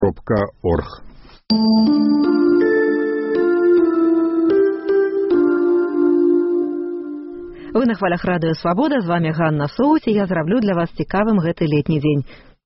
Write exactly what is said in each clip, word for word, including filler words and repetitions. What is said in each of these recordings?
кропка орг. Вы на хвалях радыё Свабода, з вами Ганна Соус, і я зраблю для вас цікавым гэты летні дзень.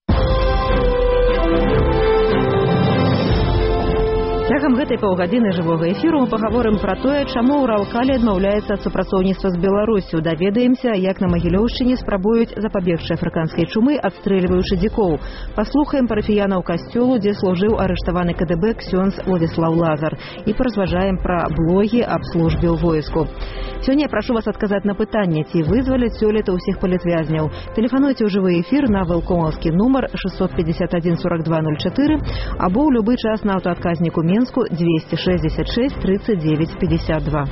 Цягам гэтай паўгадзіны жывога эфіру мы пагаворым пра тое, чаму Уралкалі адмаўляецца ад супрацоўніцтва з Беларусю. Даведаемся, як на Магілёўшчыне спрабуюць запабегчы афрыканскай чумы, адстрэльваючы дзікоў. Паслухаем парафіянаў касцёлу, дзе служыў арыштаваны ка дэ бэ ксёндз Владзіслаў Лазар, і паразважаем пра блогі аб службе ў войску. Сёння я прашу вас адказаць на пытанне, ці вызваляць сёлета ўсіх палітвязняў. Тэлефануйце ў жывы эфір на вэлкомаўскі нумар шэсцьсот пятьдесят один сорок два ноль четыре або ў любы час на аўтаадказніку Менску двести шестьдесят шесть тридцать девять пятьдесят два.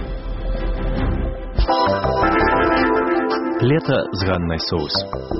Лето з Ганнай Соус.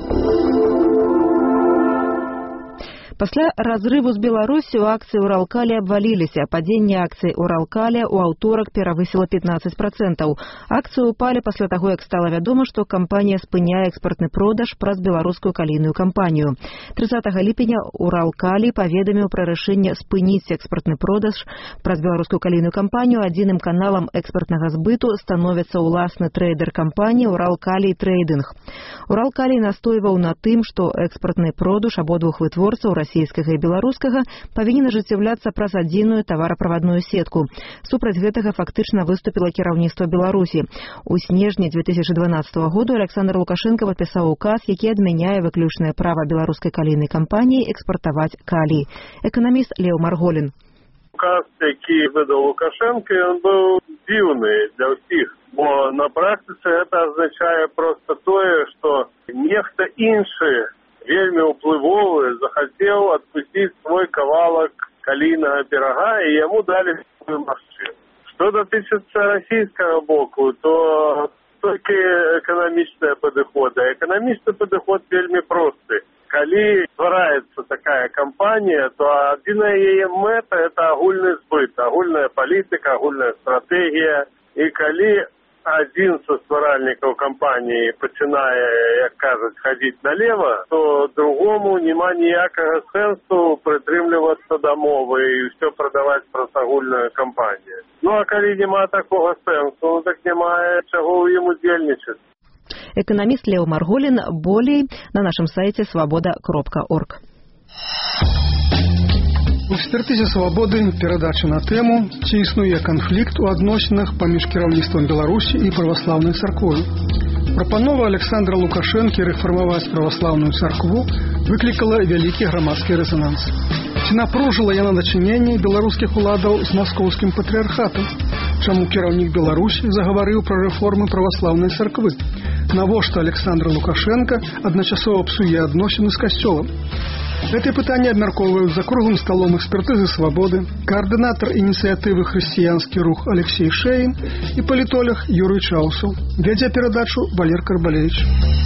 Пасля разрыву з Беларусю акцыі Уралкалі абваліліся. Падзенне акцый Уралкалі ў аўторак перавысіла пятнадцать процентаў. Акцыі ўпалі пасля таго, як стала вядома, што кампанія спыняе экспартны продаж праз беларускую калійную кампанію. трыццатага ліпеня Уралкалі паведаміў пра рашэнне спыніць экспартны продаж праз беларускую калійную кампанію. Адзіным каналам экспартнага збыту становіцца ўласны трэйдер кампаніі Уралкалі Трейдинг. Уралкалі настойваў на тым, што экспартны продаж абодвух вытворцаў расійскага і беларускага павінен ажыццяўляцца праз адзіную тавараправадную сетку. Супраць гэтага фактычна выступіла кіраўніцтва Беларусі. У снежні две тысячи дванадцатого году Александр Лукашенко падпісаў указ, які адмяняе выключнае права беларускай калійнай кампаніі экспартаваць калій. Эканаміст Лео Марголін. Указ, які выдаў Лукашенко, ён быў дзіўны для ўсіх, бо на практыцы гэта азначае проста тое, што нехта іншы вельмі ўплывовы захацеў адпусціць свой кавалак калійнага пірага, і яму далі сваю магчымасць. Што датычыцца расійскага боку, то толькі эканамічныя падыходы. Эканамічны падыход вельмі просты. Калі ствараецца такая кампанія, то адзіная яе мэта – это агульны збыт, агульная палітыка, агульная стратэгія. І калі адзін са стваральнікаў кампаніі пачынае, як кажуць, хадзіць налево, то другому няма ніякага сэнсу прытрымлівацца да мовы і ўсё прадаваць праз агульную кампанію. Ну а калі няма такога сэнсу, так няма чаго ў ім удзельнічаць. Эканаміст Лео Марголін, болей на нашым сайце свабода кропка орг. У экспертызе «Свабоды» перадача на тэму, ці існуе канфлікт у адносінах паміж кіраўніцтвам Беларусі і праваслаўнай царквой. Прапанова Александра Лукашэнкі рэфармаваць праваслаўную царкву выклікала вялікі грамадскі рэзананс. Ці напружыла яна дачыненні беларускіх уладаў з маскоўскім патрыархатам? Чаму кіраўнік Беларусі загаварыў пра рэформы праваслаўнай царквы? Навошта Александр Лукашенко адначасова псуе адносіны з касцёлам? Гэтыя пытанні абмяркоўваюць за круглым сталом экспертызы «Свабоды», координатор ініцыятывы «Хрысціянскі рух» Алексей Шеін і палітолог Юрый Чаусаў. Вядзе перадачу Валер Карбалевич.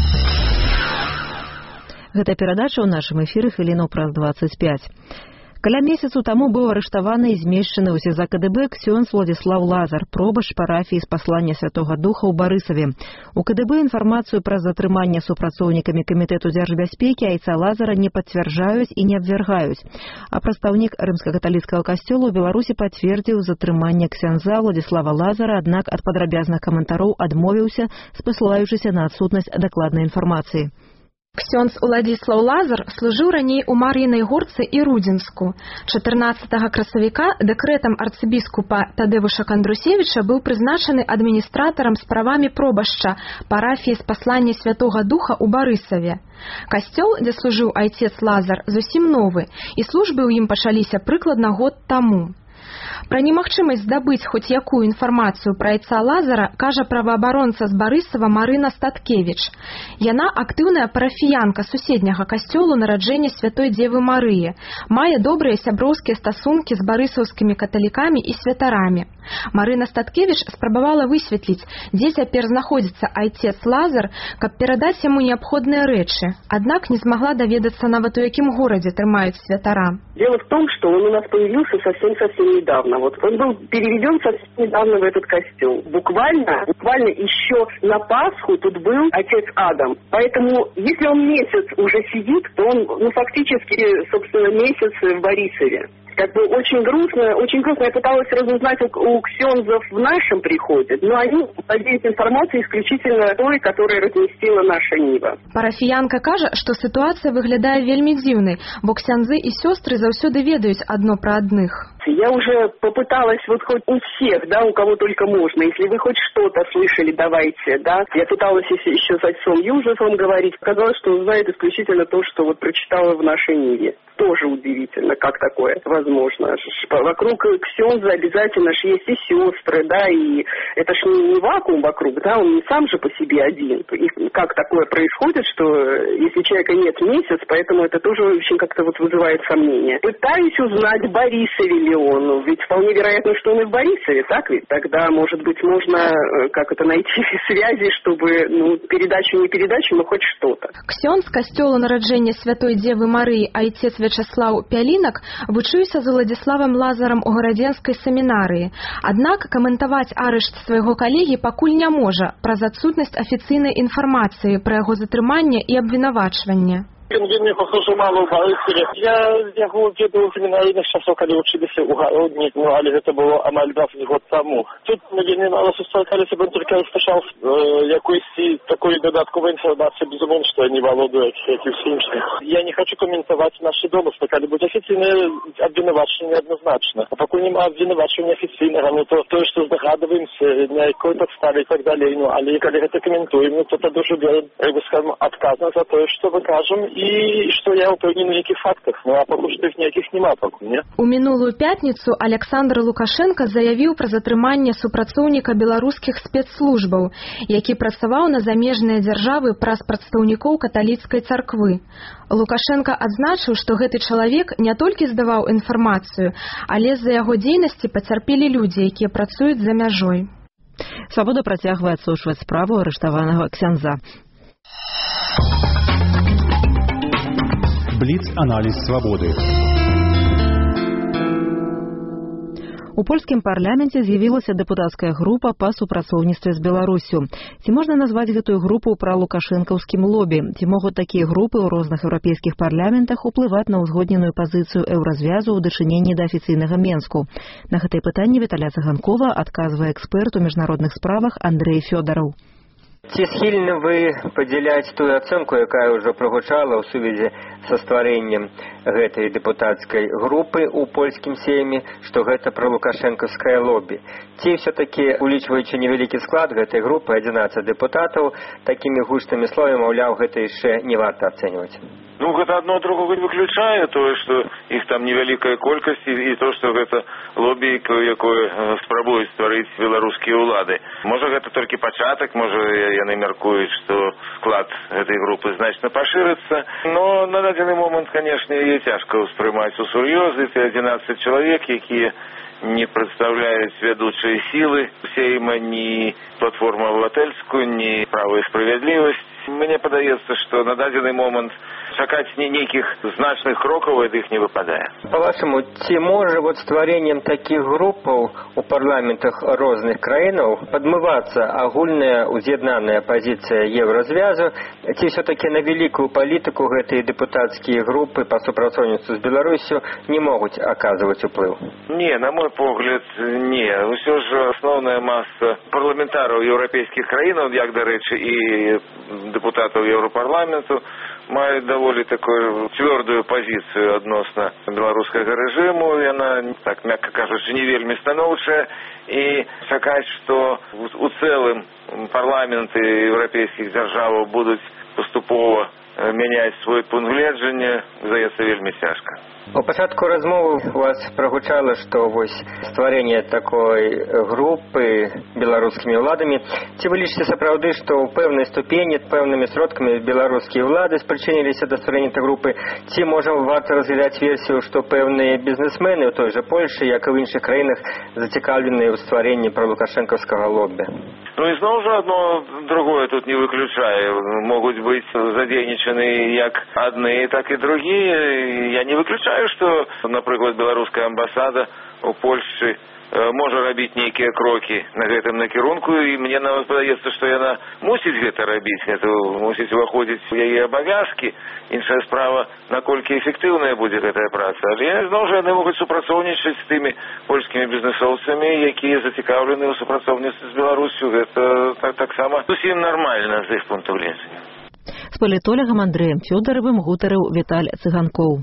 Гэта перадача ў нашым эфіры хвілінаў праз двадцать пять. Каля месяцу таму быў арыштаваны і змешчаны ў СІЗА ка дэ бэ ксёндз Владзіслаў Лазар, пробашч парафіі спаслання Святога Духа ў Барысаве. У ка дэ бэ інфармацыю пра затрыманне супрацоўнікамі камітэту дзяржбяспекі айца Лазара не пацвярджаюць і не абвяргаюць. А прадстаўнік рымска-каталіцкага касцёла ў Беларусі пацвердзіў затрыманне ксяндза Владзіслава Лазара, аднак ад падрабязных каментароў адмовіўся, спасылаючыся на адсутнасць дакладнай інфармацыі. Ксёндз Уладзіслаў Лазар служыў раней у Мар'інай Горцы і Рудзінску. чатырнаццатага красавіка дэкрэтам арцыбіскупа Тадзеуша Кандрусевіча быў прызначаны адміністратарам з правамі пробашча парафіі спаслання Святога Духа ў Барысаве. Касцёл, дзе служыў айцец Лазар, зусім новы, і службы ў ім пачаліся прыкладна год таму. Пра немагчымасць здабыць хоць якую інфармацыю пра айца Лазара кажа праваабаронца з Барысава Марына Статкевіч. Яна актыўная парафіянка суседняга касцёлу нараджэння Святой Дзевы Марыі, мае добрыя сяброўскія стасункі з барысаўскімі каталікамі і святарамі. Марына Статкевіч спрабавала высветліць, дзе цяпер знаходзіцца айцец Лазар, каб перадаць яму неабходныя рэчы, аднак не змагла даведацца нават у якім горадзе трымаюць святара. Дело в том, что он у нас появился совсем-совсем совсем недавно. Вот он был переведен совсем недавно в этот костел. Буквально, буквально еще на Пасху тут был отец Адам. Поэтому, если он месяц уже сидит, то он, ну, фактически, собственно, месяц в Борисове. Как бы очень грустно, очень грустно. Я пыталась разузнать у, у ксензов в нашем приходе, но они владеют информацией исключительно той, которую разместила наша Нива. Парафіянка кажа, што сітуацыя выглядае вельмі дзіўнай, бо ксяндзы і сёстры заўсёды ведаюць адно пра адных. Я уже попыталась вот хоть у всех, да, у кого только можно. Если вы хоть что-то слышали, давайте, да. Я пыталась еще с отцом Южефом говорить. Оказалось, что он знает исключительно то, что вот прочитала в нашей Ниве. Тоже удивительно, как такое возможно. Вокруг ксенза обязательно ж есть и сестры, да, и это ж не, не вакуум вокруг, да, он не сам же по себе один. И как такое происходит, что если человека нет месяц, поэтому это тоже очень как-то вот вызывает сомнения. Пытаюсь узнать, в Борисове ли он, ведь вполне вероятно, что он и в Борисове, так ведь? Тогда, может быть, можно как это найти связи, чтобы, ну, передачу не передачу, но хоть что-то. Ксёндз касцёла нараджэння святой Девы Марыі айцец Вячаслаў Пялінак вучыўся з Уладзіславам Лазарам у гарадзенскай семінарыі. Аднак каментаваць арышт свайго калегі пакуль не можа праз адсутнасць афіцыйнай інфармацыі пра яго затрыманне і абвінавачванне. Він вельми похожий мало в Галиції. Я його відео семінарійних часов, коли вчилися у Городні, ну, але це було амаль два год тому. Тут ми вельми мало зустрічалися, бо він тільки розпочав е, якоїсь такої додаткової інформації, безумовно, що я не володую, як і всі інші. Я не хочу коментувати наші домисли, коли будуть офіційне обвинувачення однозначно. А поки немає обвинувачення офіційного, ну, то те, що здогадуємося, на якої підставі і так далі, ну, але коли це коментуємо, ну, то це дуже, як би скажемо, відказно за те, що ми кажемо. І што я ўпэўнены на якіх фактах, ну а пакуль што іх ніякіх няма пакуль, не? У мінулую пятніцу Александр Лукашенко заявіў пра затрыманне супрацоўніка беларускіх спецслужбаў, які працаваў на замежныя дзяржавы праз прадстаўнікоў каталіцкай царквы. Лукашенко адзначыў, што гэты чалавек не толькі здаваў інфармацыю, але з-за яго дзейнасці пацярпелі людзі, якія працуюць за мяжой. Свабода працягвае адсочваць справу арыштаванага ксяндза. Бліц-аналіз свабоды. У польскім парламенце з'явілася дэпутацкая група па супрацоўніцтве з Беларусю. Ці можна назваць гэтую групу пралукашэнкаўскім лобі? Ці могуць такія групы ў розных еўрапейскіх парламентах уплываць на ўзгодненую пазіцыю еўразвязу ў дачыненні да афіцыйнага Менску? На гэтае пытанне Віталя Цыганкова адказвае эксперт у міжнародных справах Андрэй Фёдараў. Ці схільны вы падзяляць тую ацэнку, якая ўжо прагучала ў сувязі са стварэннем гэтай дэпутацкай групы ў польскім сейме, што гэта пралукашэнкаўскае лобі? Ці ўсё-такі, улічваючы невялікі склад гэтай групы, адзінаццаць дэпутатаў, такімі густымі словамі, маўляў, гэта яшчэ не варта ацэньваць? Ну, гэта одно другого не выключае, тое, што іх там невялікая колькасць і то, што гэта лобі, якое спрабуюць стварыць беларускія ўлады. Можа, гэта толькі пачатак, можа, яны мяркуюць, што склад гэтай групы значна пашырыцца, но на дадзены момант, канешне, яе цяжка ўспрымаць усур'ёз, ці адзінаццаць чалавек, якія не прадстаўляюць вядучыя сілы сейма, ні платформу абывательскую, ні права і справядлівасць. Мне падаецца, што на дадзены момант чакаць нейкіх значных крокаў ад іх не выпадае. Па-вашаму, ці можа вот стварэннем такіх групаў у парламентах розных краінаў падмывацца агульная уз'яднаная пазіцыя еўразвязу, ці ўсё-такі на вялікую палітыку гэтыя дэпутацкія групы па супрацоўніцтву з Беларусю не могуць аказваць уплыў? Не, на мой погляд, не. Усё ж асноўная маса парламентараў еўрапейскіх краінаў, як, дарэчы, і дэпутатаў Еўрапарламенту, маюць даволі такую цвёрдую пазіцыю адносна беларускага рэжыму. Яна, так мякка кажучы, не вельмі станоўчая, і чакаць, што у цэлым парламенты еўрапейскіх дзяржаваў будуць паступова мяняць свой пункт гледжання, здаецца, вельмі цяжка. У пачатку размовы у вас прагучала, што вось стварэнне такой групы беларускімі ўладамі. Ці вы лічыце сапраўды, што ў пэўнай ступені пэўнымі сродкамі беларускія ўлады спрычыніліся да стварэння этой групы? Ці можам варта разглядаць версію, што пэўныя бізнесмены ў той жа Польшы, як і ў іншых краінах, зацікаўленыя ў стварэнні пралукашэнкаўскага лобі? Ну і зноў жа адно другое тут не выключае. Могуць быць задзейнічаны замечены як одни, так и другие. Я не выключаю, что, например, белорусская амбассада у Польши можа рабіць нейкія крокі на гэтым накірунку, і мне нават падаецца, што яна мусіць гэта рабіць, гэта мусіць уваходзіць у яе абавязкі. Іншая справа, наколькі эфектыўная будзе гэтая праца. Але зноў жа яны могуць супрацоўнічаць з тымі польскімі бізнесоўцамі, якія зацікаўлены ў супрацоўніцтве з Беларусю. Гэта таксама зусім нармальна з іх пункту гледжання. З палітолагам Андрэем Фёдаровым гутарыў Віталь Цыганкоў.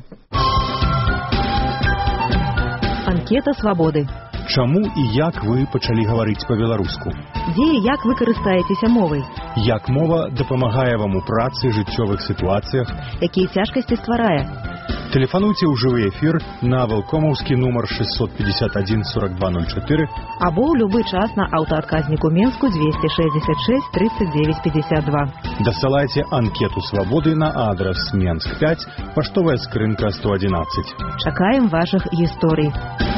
Анкета «Свабоды». Чаму і як вы пачалі гаварыць па-беларуску? Дзе і як вы карыстаецеся мовай? Як мова дапамагае вам у працы, жыццёвых сітуацыях? Якія цяжкасці стварае? Тэлефануйце ў жывы эфір на валкомаўскі нумар шестьсот пятьдесят один сорок два ноль четыре або ў любы час на аўтаадказніку Менску двести шестьдесят шесть тридцать девять пятьдесят два. Дасылайце анкету «Свабоды» на адрес Менск пять, паштовая скрынка сто одиннадцать. Чакаем вашых гісторый.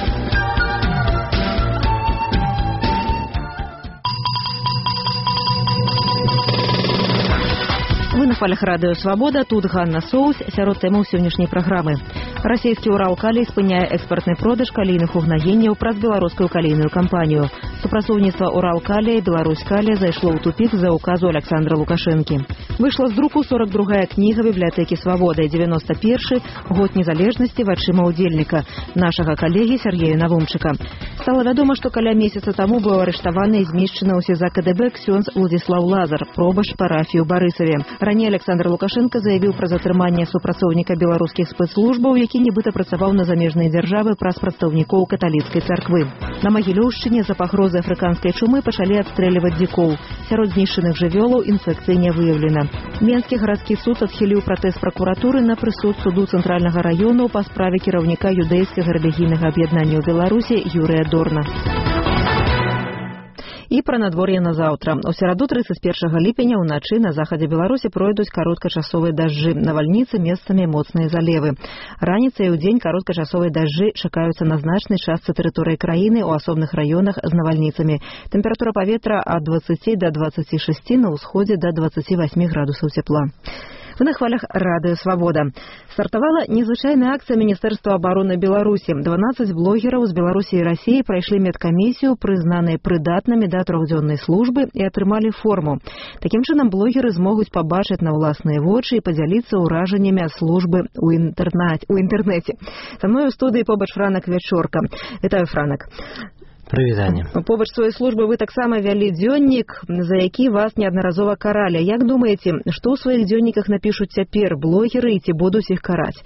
Вы на хвалях радыё «Свабода», тут Ганна Соус, сярод тэмаў сённяшняй праграмы. Расійскі «Уралкалій» спыняе экспартны продаж калійных угнаенняў праз беларускую калійную кампанію. Супрацоўніцтва «Уралкалія» і «Беларускалія» зайшло ў тупік з-за указу Александра Лукашэнкі. Выйшла з друку сорок другая кніга бібліятэкі «Свабода» девяносто первый год незалежнасці вачыма ўдзельніка, нашага калегі Сергея Навумчыка. Стала вядома, што каля месяца таму быў арыштаваны і змешчаны ў СІЗА КДБ ксёндз Владзіслаў Лазар, пробашч парафіі ў Барысаве. Раней Александр Лукашенко заявіў пра затрыманне супрацоўніка беларускіх спецслужбаў, які нібыта працаваў на замежныя дзяржавы праз прадстаўнікоў каталіцкай царквы. На Магілёўшчыне за пагрозы афрыканскай чумы пачалі адстрэльваць дзікоў. Сярод знішчаных жывёлаў інфекцыі не выяўлена. Менскі гарадскі суд адхіліў пратэст пракуратуры на прысуд суду цэнтральнага раёну па справе кіраўніка юдэйскага рэлігійнага аб'яднання ў Беларусі Юрыя Дорна. І пра надвор'е на заўтра. У сераду тридцать первого ліпеня ўначы на захадзе Беларусі пройдуць кароткачасовыя дажджы, навальніцы, месцамі моцныя залевы. Раніцай і ўдзень кароткачасовыя дажджы чакаюцца на значнай частцы тэрыторыі краіны ў асобных раёнах з навальніцамі. Тэмпература паветра ад двадцати до двадцати шести, на ўсходзе до двадцати восьми градусаў цяпла. Вы на хвалях радыё «Свабода». Стартавала незвычайная акцыя Міністэрства абароны Беларусі. дванаццаць блогераў з Беларусі і Расіі прайшлі медкамісію, прызнаныя прыдатнымі да трохдзённай службы і атрымалі форму. Такім чынам блогеры змогуць пабачыць на ўласныя вочы і падзяліцца ўражаннямі ад службы ў інтэрнэце. Са мной у студыі побач Франак Вячорка. Вітаю, Франак. Прывітанне. Побач сваёй службы вы таксама вялі дзённік, за які вас неаднаразова каралі. Як думаеце, што ў сваіх дзённіках напішуць цяпер блогеры і ці будуць іх караць?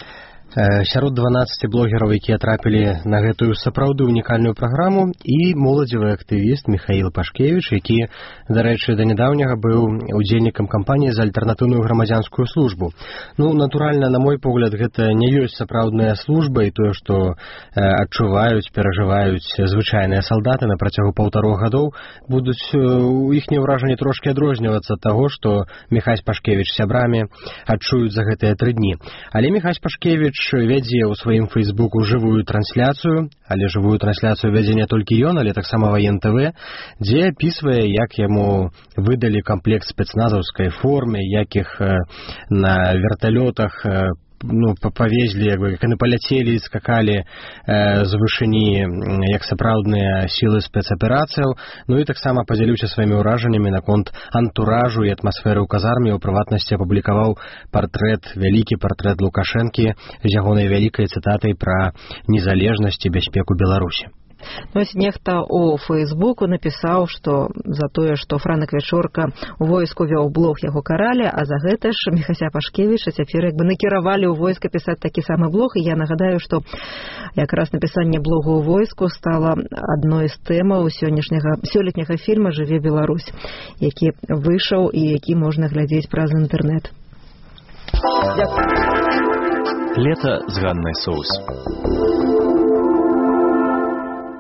Сярод дванаццаці блогераў, якія трапілі на гэтую сапраўды ўнікальную праграму, і моладзевы актывіст Михаил Пашкевич, які, дарэчы, да нядаўняга быў удзельнікам кампаніі за альтэрнатыўную грамадзянскую службу. Ну, натуральна, на мой погляд, гэта не ёсць сапраўдная служба, і тое, што адчуваюць, перажываюць звычайныя салдаты на працягу паўтарох гадоў, будуць у іхнія ўражанні трошкі адрознівацца ад таго, што Михась Пашкевич сябрамі адчуюць за гэтыя тры дні. Але Михась Пашкевич вядзе ў сваім фейсбуку жывую трансляцыю, але жывую трансляцыю вядзе не толькі ён, але таксама Ваен ТВ, дзе апісвае, як яму выдалі камплект спецназаўскай формы, як іх на верталётах ну, павезлі, як бы, як яны паляцелі і скакалі э, з вышыні, як сапраўдныя сілы спецаперацыяў. Ну і таксама падзяліўся сваімі ўражаннямі наконт антуражу і атмасферы ў казарме. У прыватнасці апублікаваў партрэт, вялікі партрэт Лукашэнкі з ягонай вялікай цытатай пра незалежнасць і бяспеку Беларусі. Ну, ось нехта у Фейсбуку напісаў, што за тое, што Франак Вячорка у войску вёў блог, яго каралі, а за гэта ж Михася Пашкевіча цяпер як бы накіравалі ў войска пісаць такі самы блог. І я нагадаю, што якраз напісанне блогу ў войску стала адной з тэмаў сённяшняга сёлетняга фільма «Жыве Беларусь», які выйшаў і які можна глядзець праз інтэрнэт. Лето з Ганнай Соус.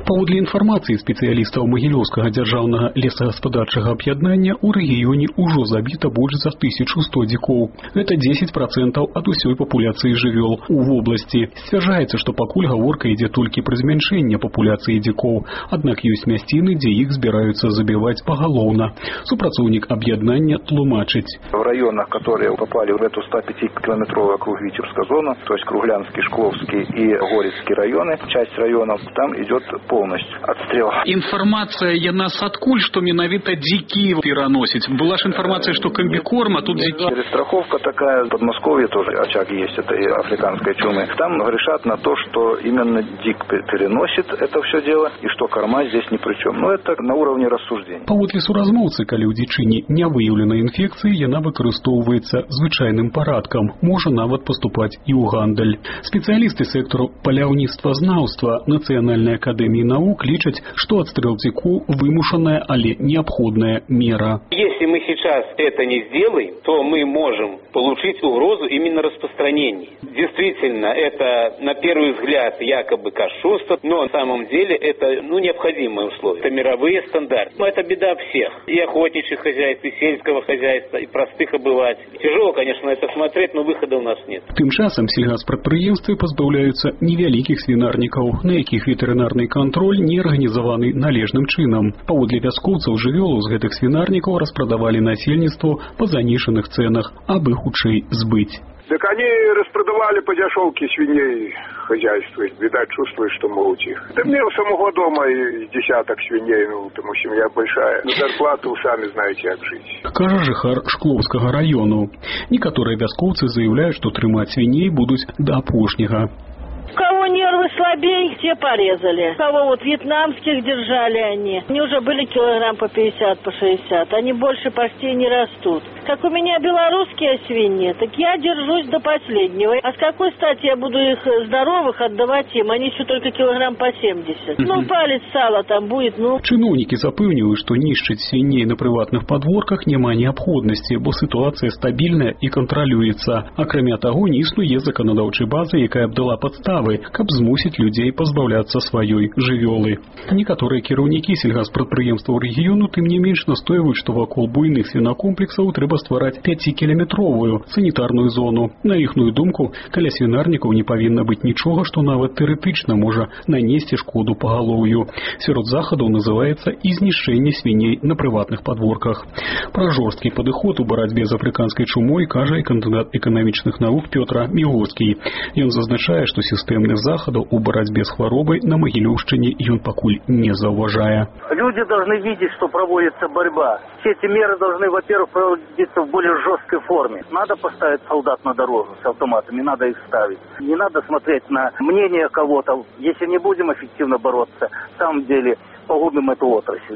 Паводле інфармацыі спецыялістаў Магілёўскага дзяржаўнага лесагаспадарчага аб'яднання, у рэгіёне ўжо забіта больш за тысячу сто дзікоў. Гэта дзесяць працэнтаў ад усёй папуляцыі жывёл у вобласці. Сцвярджаецца, што пакуль гаворка ідзе толькі пра змяншэнне папуляцыі дзікоў, аднак ёсць мясціны, дзе іх збіраюцца забіваць пагалоўна. Супрацоўнік аб'яднання тлумачыць. В районах, которые попали в эту сто пятикилометровую округ Витебскую зону, то есть Круглянский, Шкловский и Горецкий районы, часть районов, там идет полностью отстрел. Информация яна садкуль, что менавіта дзікі пераносить. Была же информация, что комбикорм, а тут дзікі. Перестраховка такая, в Подмосковье тоже очаг есть, это и африканской чумы. Там грешат на то, что именно дик переносит это все дело, и что корма здесь ни при чем. Но это на уровне рассуждений. Паводле суразмоўцы, калі ў дзічыне не выяўлена інфекцыі, яна выкарыстоўваецца звычайным парадкам, можа нават паступаць і ў гандаль. Спецыялісты сектару паляўніцтвазнаўства Нацыянальнай акадэміі навук лічаць, што адстрэл дзіку вымушаная, але необходная мера. Если мы сейчас это не сделаем, то мы можем получить угрозу именно распространения. Действительно, это на первый взгляд якобы кощунство, но на самом деле это ну, необходимое условие. Это мировые стандарты. Но это беда всех. И охотничьих хозяйств, и сельского хозяйства, и простых обывателей. Тяжело, конечно, это смотреть, но выхода у нас нет. Тым часам сельгаспрадпрыемствы пазбаўляюцца невялікіх свінарнікаў, на якіх ветэрынарны кантроль не арганізаваны належным чынам. Паводле вяскоўцаў жывёлу з гэтых свінарнікаў распрадавалі насельніцтву па занішаных цэнах, абы хутчэй збыць. Так они распродавали по дешевке свиней хозяйства. Видать, чувствуют, что могут их. Да мне у самого дома и десяток свиней, ну, потому что семья большая. На зарплату сами знаете, как жить. Кажа жыхар Шкловскага району. Некаторыя вяскоўцы заявляют, что трымаць свиней будут до апошняга. У кого нервы слабее, те порезали. У кого вот вьетнамских держали они. Они уже были килограмм по пятьдесят, по шестьдесят. Они больше почти не растут. Как у меня белорусские свиньи, так я держусь до последнего. А с какой стати я буду их здоровых отдавать им? Они еще только килограмм по семьдесят. Ну, палец сала там будет, ну. Чыноўнікі запэўніваюць, што нішчыць свіней на прыватных падворках няма неабходнасці, бо сітуацыя стабільная і кантралюецца. Акрамя таго, не існуе заканадаўчай базы, якая б дала падставы, каб змусіць людзей пазбаўляцца сваёй жывёлы. Некаторыя кіраўнікі сельгаспрадпрыемстваў рэгіёну тым не менш настойваюць, што вакол буйных свінакомплексаў трэба ствараць пяцікіляметровую санітарную зону. На іхную думку, каля свінарнікаў не павінна быць нічога, што нават тэарэтычна можа нанесці шкоду пагалоўю. Сярод захадаў называецца і знішчэнне свіней на прыватных падворках. Пра жорсткі падыход у барацьбе з афрыканскай чумой кажа і кандыдат эканамічных навук Пётр Мігоцкі. Ён зазначае, што сістэмных захадаў у барацьбе з хваробай на Магілёўшчыне ён пакуль не заўважае. Люди должны видеть, что проводится борьба. Все эти меры должны, во-первых, проводиться в более жесткой форме. Надо поставить солдат на дорогу с автоматами, надо их ставить. Не надо смотреть на мнение кого-то. Если не будем эффективно бороться, на самом деле погубим эту отрасль.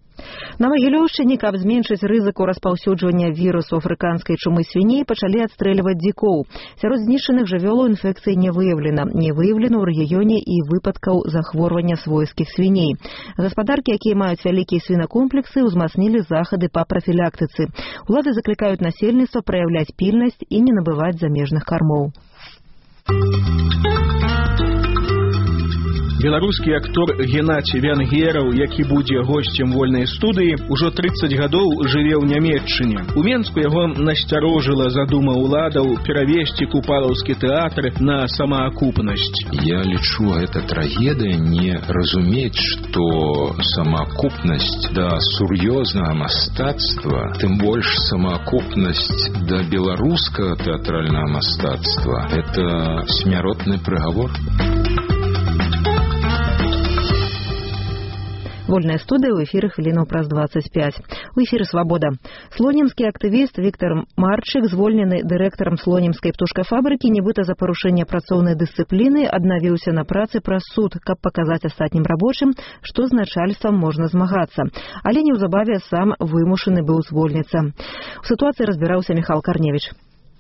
На Магілёўшчыне, каб зменшыць рызыку распаўсюджвання вірусу афрыканскай чумы свіней, пачалі адстрэльваць дзікоў. Сярод знішчаных жывёлаў інфекцыі не выяўлена. Не выяўлена ў рэгіёне і выпадкаў захворвання свойскіх свіней. Гаспадаркі, якія маюць вялікія свінакомплексы, узмацнілі захады па прафілактыцы. Улады заклікаюць насельніцтва праяўляць пільнасць і не набываць замежных кармоў. Беларускі актор Геннадзій Вянгераў, які будзе госцем вольнай студыі, ужо трыццаць гадоў жыве ў Нямецчыне. У Менску яго насцярожыла задума ўладаў перавесці купалаўскі тэатр на самаакупнасць. Я лічу, гэта трагедыя не разумець, што самаакупнасць да сур'ёзнага мастацтва, тым больш самаакупнасць да беларускага тэатральнага мастацтва, это смяротны прыгавор. Вольная студия в эфире хвилину праз двадцать пять. У эфире «Свобода». Слонімскі актывіст Віктор Марчык, звольнены дырэктарам слонімскай птушкафабрыкі, нібыта за парушэнне працоўнай дысцыпліны, аднавіўся на працы праз суд, каб паказаць астатнім рабочым, што з начальствам можна змагацца. Але неўзабаве сам вымушаны быў звольніцца. У сітуацыі разбіраўся Міхал Карневіч.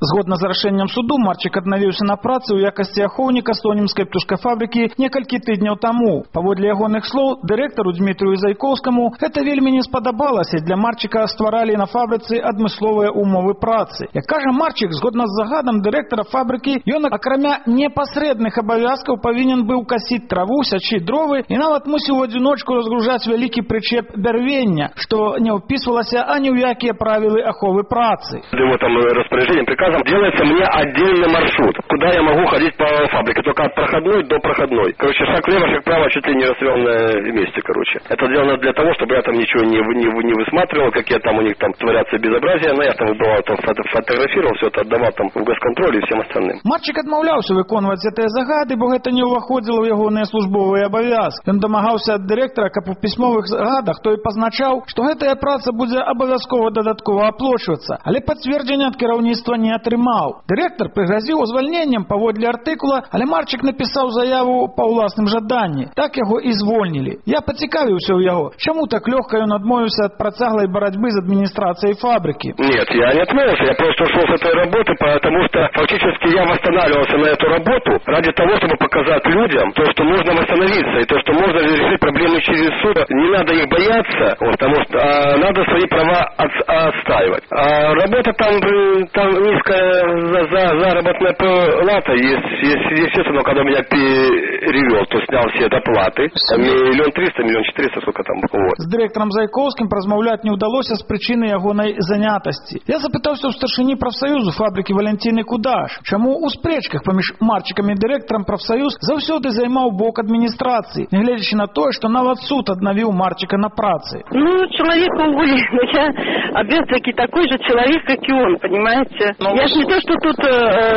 Згодна з рашэннем суду, Марчык аднавіўся на працы ў якасці ахоўніка сонімскай птушкафабрыкі некалькі тыдняў таму. Паводле ягоных слоў, дырэктару Дмітрыю Зайкоўскаму гэта вельмі не спадабалася. Для Марчыка стваралі на фабрыцы адмысловыя умовы працы. Як кажа Марчык, згодна з загадам дырэктара фабрыкі, ён акрамя непасрэдных абавязкаў павінен быў касіць траву, сячы дровы і нават мусіў у адзіночку разгружаць вялікі прычэп бярвення, што не ўпісвалася ані ў якія правілы аховы працы. Его там распоряжением, приказом делается мне отдельный маршрут, куда я могу ходить по фабрике, только от проходной до проходной. Короче, шаг влево, шаг вправо, чуть ли не рассвённое вместе, короче. Это сделано для того, чтобы я там ничего не, не, не высматривал, какие там у них там творятся безобразия, но я там бывал, там фотографировал, все это отдавал там в госконтроль и всем остальным. Марчык адмаўляўся выконваць гэтыя загады, бо гэта не ўваходзіла ў ягоныя службовыя абавязкі. Ён дамагаўся ад дырэктара, каб у пісьмовых загадах той пазначаў, што гэтая праца будзе абавязкова дадаткова аплочвацца, але пацверджання ад кіраўніцтва не атрымаў. Дырэктар прыгразіў звальненнем паводле артыкула, але Марчык напісаў заяву па ўласным жаданні. Так яго і звольнілі. Я пацікавіўся ў яго, чаму так лёгка ён адмовіўся ад працяглай барацьбы з адміністрацыяй фабрыкі. Нет, я не отмолвился, я просто ушел с этой работы, потому что фактически я восстанавливался на эту работу ради того, чтобы показать людям то, что можно восстановиться, и то, что можно решить проблемы через суд. Не надо их бояться, потому что а, надо свои права от, отстаивать. А работа там, там низкая за, за, заработная плата есть, есть, естественно, когда меня перевел, то снял все доплаты, там миллион триста, миллион четыреста, сколько там было. З дырэктарам Зайкоўскім празмаўляць не ўдалося з прычыны ягонай занятасці. Я запытаўся ў старшыні прафсаюзу фабрыкі Валянціны Кудаш, чаму ў спрэчках паміж Марчыкам і дырэктарам прафсаюз заўсёды займаў бок адміністрацыі, нягледзячы на тое, што нават суд аднавіў Марчыка на працы. Ну, человек уволен, но я опять-таки такой же человек, как и он, понимаете? Но я же не то, что тут э,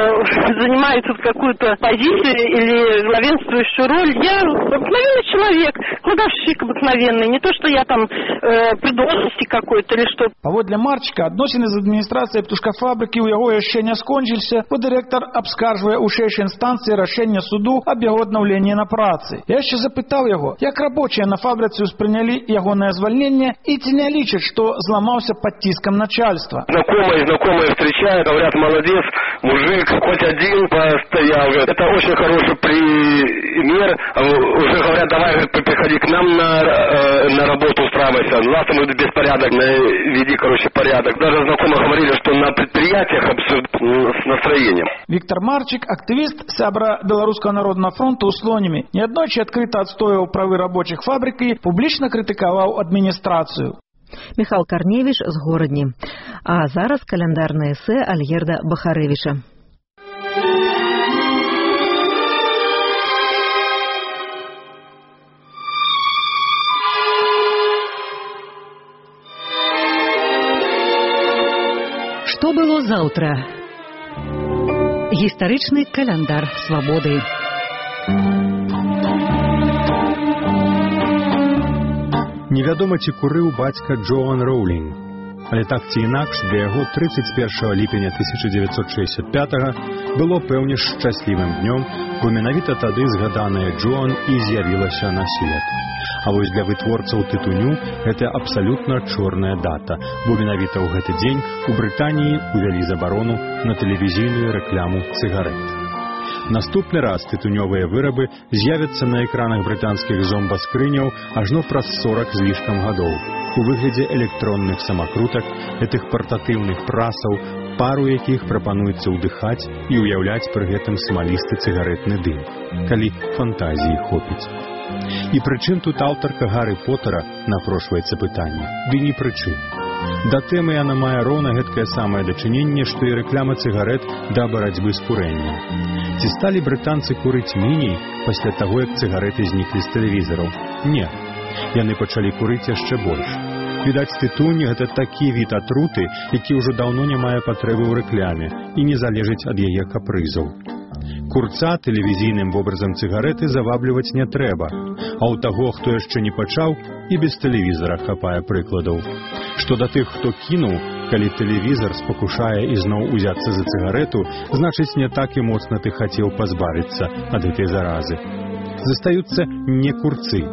занимаю тут какую-то позицию или главенствующую роль, я обыкновенный человек, кладовщик обыкновенный, не то, что я там э, при должности какой-то или что. Паводле Марчыка, адносіны з адміністрацыяй птушкафабрыкі ў яго яшчэ не скончыліся, бо дырэктар абскаржвае ў шэйшай інстанцыі рашэнне суду аб яго аднаўленні на працы. Я яшчэ запытаў яго, як рабочыя на фабрыцы ўспрынялі ягонае звальненне и ці не лічаць, што зламаўся под тиском начальства. Знакомые, знакомые встречают, говорят, молодец, мужик, хоть один постоял. Это очень хороший пример. Уже говорят, давай приходи к нам на, на работу, устраивайся. У нас там беспорядок, веди, короче, порядок. Даже знакомые говорили, что на предприятиях с настроением. Виктор Марчык, активист, сябра Белорусского народного фронта у Слониме, неоднойчы открыто отстоял правы рабочих фабрик и публично критиковал администрацию. Михаил Корневич з Городні. А зараз календарне эсэ Альгерда Бахарэвіча. Што было заўтра? Гістарычны календар свабоды. Невядома, ці курыў бацька Джоан Роўлінг, але так ці інакш для яго тридцать первого ліпеня тысяча девятьсот шестьдесят пятого было пэўне шчаслівым днём, бо менавіта тады згаданая Джоан і з'явілася на свет. А вось для вытворцаў тытуню гэта абсалютна чорная дата, бо менавіта ў гэты дзень у Брытаніі увялі забарону на тэлевізійную рэкламу цыгарэт. Наступны раз тытунёвыя вырабы з'явяцца на экранах брытанскіх зомбаскрыняў ажно праз сорок з лішкам гадоў у выглядзе электронных самакрутак, гэтых партатыўных прасаў, пару якіх прапануецца ўдыхаць і ўяўляць пры гэтым смалісты цыгарэтны дым, калі фантазіі хопіць. І прычым тут аўтарка Гарры Поттера, напрошваецца пытанне, ды не прычым. Да тэмы яна мае роўна гэткае самае дачыненне, што і рэкляма цыгарэт да барацьбы з курэннем. Ці сталі брытанцы курыць меней пасля таго, як цыгарэты зніклі з тэлевізараў? Не. Яны пачалі курыць яшчэ больш. Відаць, тытунь – гэта такі від атруты, які ўжо даўно не мае патрэбы ў рэкляме і не залежыць ад яе капрызаў. Курца тэлевізійным вобразам цыгарэты завабліваць не трэба, а ў таго, хто яшчэ не пачаў, і без тэлевізара хапае прыкладаў. Што да тых, хто кінуў, калі тэлевізар спакушае ізноў узяцца за цыгарэту, значыць, не так і моцна ты хацеў пазбавіцца ад гэтай заразы. Застаюцца не курцы.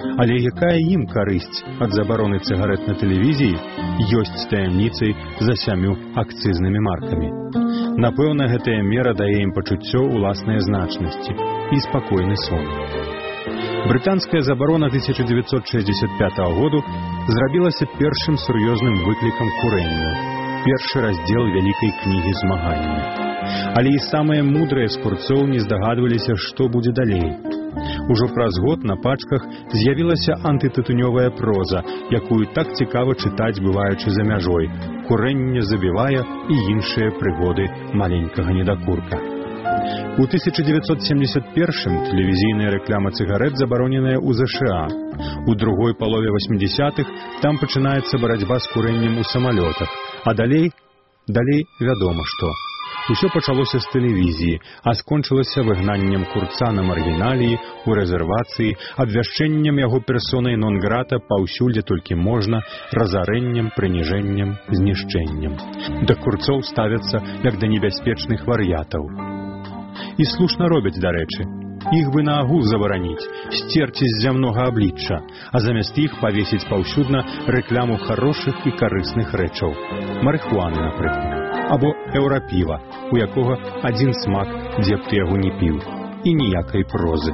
Але якая ім карысць ад забароны цыгарэт на тэлевізіі ёсць таямніцай за сямю акцызнымі маркамі. Напэўна, гэтая мера дае ім пачуццё ўласнай значнасці і спакойны сон. Брытанская забарона тысяча девятьсот шестьдесят пятого году зрабілася першым сур'ёзным выклікам курэнню, першы раздзел вялікай кнігі змагання. Але і самыя мудрыя з курцоў не здагадваліся, што будзе далей. Ужо праз год на пачках з'явілася антытытунёвая проза, якую так цікава чытаць, бываючы за мяжой. Курэнне забівае і іншыя прыгоды маленькага недакурка. У тысяча девятьсот семьдесят первым тэлевізійная рэклама цыгарэт забароненая ў ЗША. У другой палове восьмидесятых там пачынаецца барацьба з курэннем у самалётах. А далей, далей вядома што. Усё пачалося з тэлевізіі, а скончылася выгнаннем курца на маргіналіі, у рэзервацыі, абвяшчэннем яго персонай нон-грата паўсюль, дзе толькі можна, разарэннем, прыніжэннем, знішчэннем. Да курцоў ставяцца як да небяспечных вар'ятаў. І слушна робяць, дарэчы. Іх бы на агул забараніць, сцерці з зямнога аблічча, а замест іх павесіць паўсюдна рэкляму харошых і карысных рэчаў. Марыхуаны, напрыклад. Або еўрапіва, у якога адзін смак, дзе б ты яго не піў. І ніякай прозы.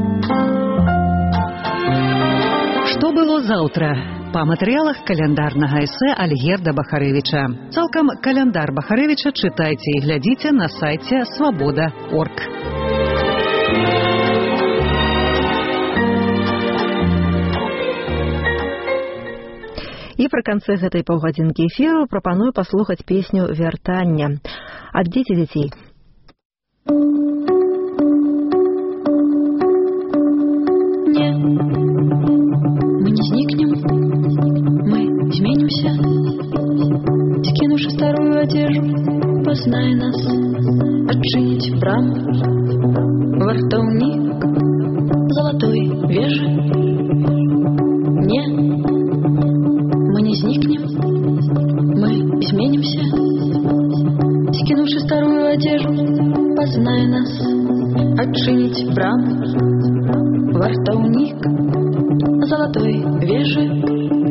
Што было заўтра? Па матэрыялах каляндарнага эсэ Альгерда Бахарэвіча. Цалкам каляндар Бахарэвіча чытайце і глядзіце на сайце свабода точка орг. І пры канцы гэтай паўгадзінкі эфіру прапаную паслухаць песню «Вяртання». Ад дзеці дзяцей. Не, мы не зникнем, мы изменимся. Скинувши старую одежду, познай нас, отжить браму, вартовник золотой вежи. Не, мы не зникнем, мы изменимся. Скинувши старую одежду, познай нас, отжить браму, вартовник золотой вежи.